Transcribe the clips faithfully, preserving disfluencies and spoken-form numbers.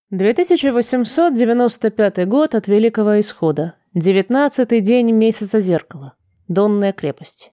две тысячи восемьсот девяносто пятый год от Великого Исхода. Девятнадцатый день месяца зеркала. Донная крепость.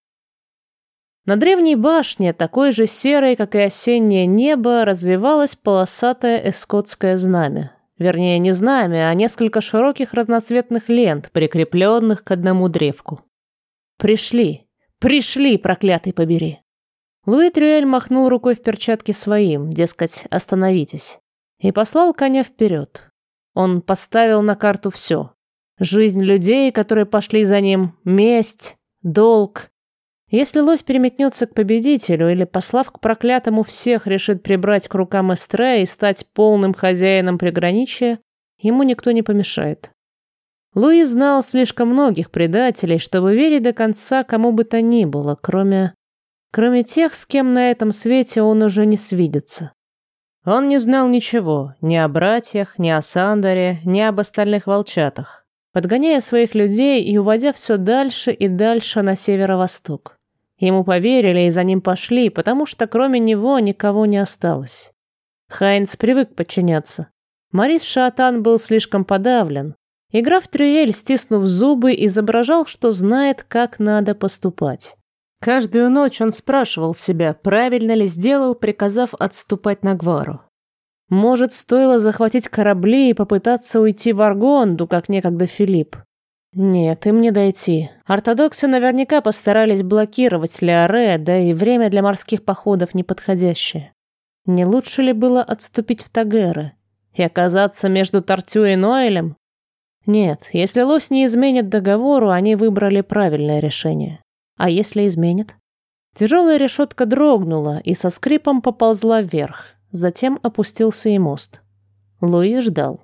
На древней башне, такой же серой, как и осеннее небо, развивалось полосатое эскотское знамя. Вернее, не знамя, а несколько широких разноцветных лент, прикрепленных к одному древку. Пришли, пришли, проклятый побери. Луи Трюэль махнул рукой в перчатке своим, дескать, остановитесь, и послал коня вперед. Он поставил на карту все. Жизнь людей, которые пошли за ним, месть, долг. Если лось переметнется к победителю или, послав к проклятому всех, решит прибрать к рукам Эстре и стать полным хозяином приграничья, ему никто не помешает. Луи знал слишком многих предателей, чтобы верить до конца кому бы то ни было, кроме... кроме тех, с кем на этом свете он уже не свидится. Он не знал ничего, ни о братьях, ни о Сандоре, ни об остальных волчатах, подгоняя своих людей и уводя все дальше и дальше на северо-восток. Ему поверили и за ним пошли, потому что кроме него никого не осталось. Хайнц привык подчиняться. Морис Шаатан был слишком подавлен, и граф Трюэль, стиснув зубы, изображал, что знает, как надо поступать. Каждую ночь он спрашивал себя, правильно ли сделал, приказав отступать на Гвару. Может, стоило захватить корабли и попытаться уйти в Аргонду, как некогда Филипп. Нет, им не дойти. Ортодоксы наверняка постарались блокировать Леоре, да и время для морских походов неподходящее. Не лучше ли было отступить в Тагеры и оказаться между Тартю и Ноэлем? Нет, если лось не изменит договору, они выбрали правильное решение. А если изменит? Тяжелая решетка дрогнула и со скрипом поползла вверх. Затем опустился и мост. Луи ждал.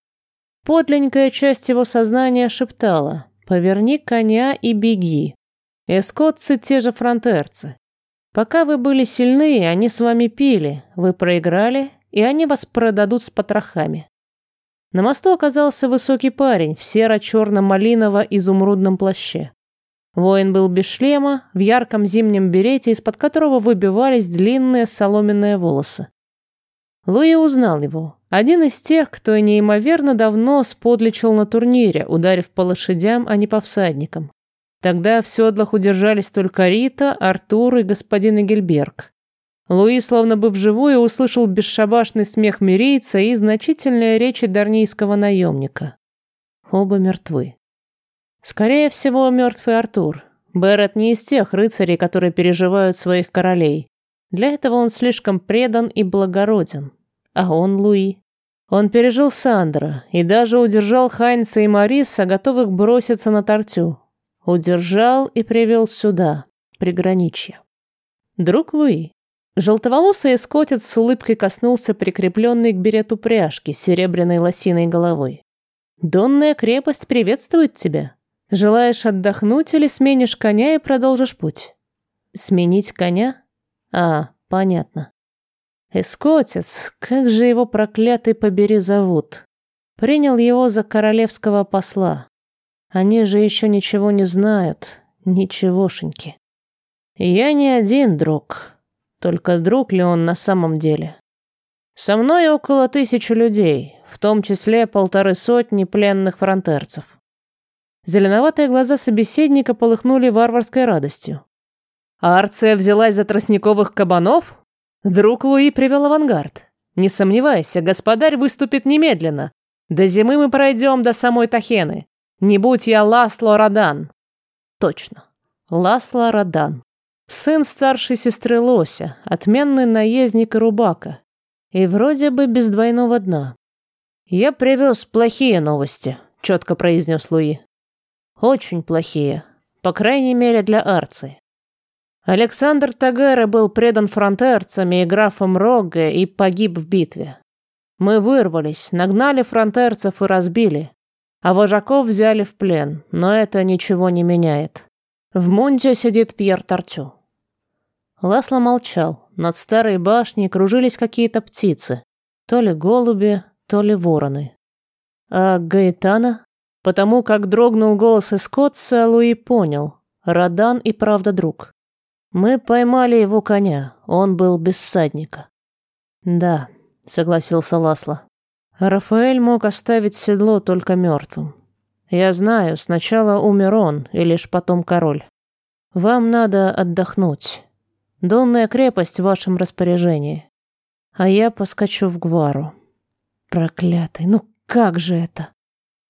Подлинная часть его сознания шептала: «Поверни коня и беги. Эскотцы те же фронтерцы. Пока вы были сильны, они с вами пили, вы проиграли, и они вас продадут с потрохами». На мосту оказался высокий парень в серо-черно-малиново-изумрудном плаще. Воин был без шлема, в ярком зимнем берете, из-под которого выбивались длинные соломенные волосы. Луи узнал его. Один из тех, кто неимоверно давно сподличил на турнире, ударив по лошадям, а не по всадникам. Тогда в седлах удержались только Рита, Артур и господин Эгельберг. Луи словно бы вживую услышал бесшабашный смех мирийца и значительные речи дарнийского наемника. Оба мертвы. Скорее всего, мертвый Артур. Берет не из тех рыцарей, которые переживают своих королей. Для этого он слишком предан и благороден. А он Луи. Он пережил Сандра и даже удержал Хайнца и Мориса, готовых броситься на Тартю. Удержал и привел сюда, приграничье. Друг Луи. Желтоволосый эскотец с улыбкой коснулся прикрепленной к берету пряжки с серебряной лосиной головой. «Донная крепость приветствует тебя. Желаешь отдохнуть или сменишь коня и продолжишь путь?» «Сменить коня? А, понятно. Эскотец, как же его проклятый побери зовут. Принял его за королевского посла. Они же еще ничего не знают, ничегошеньки. Я не один друг, только друг ли он на самом деле? Со мной около тысячи людей, в том числе полторы сотни пленных фронтерцев». Зеленоватые глаза собеседника полыхнули варварской радостью. «А Арция взялась за тростниковых кабанов? Друг Луи привел авангард. Не сомневайся, господарь выступит немедленно. До зимы мы пройдем до самой Тахены. Не будь я Ласло Радан». Точно, Ласло Радан. Сын старшей сестры Лося, отменный наездник и рубака. И вроде бы без двойного дна. «Я привез плохие новости», — четко произнес Луи. «Очень плохие, по крайней мере для Арции. Александр Тагера был предан фронтерцами и графом Рогге и погиб в битве. Мы вырвались, нагнали фронтерцев и разбили, а вожаков взяли в плен, но это ничего не меняет. В Мунте сидит Пьер Тартю». Ласло молчал. Над старой башней кружились какие-то птицы, то ли голуби, то ли вороны. А Гаэтана? Потому как дрогнул голос эскотца, Луи понял. Радан и правда друг. Мы поймали его коня, он был без всадника. Да, согласился Ласло. Рафаэль мог оставить седло только мертвым. Я знаю, сначала умер он, и лишь потом король. Вам надо отдохнуть. Донная крепость в вашем распоряжении. А я поскочу в Гвару. Проклятый, ну как же это?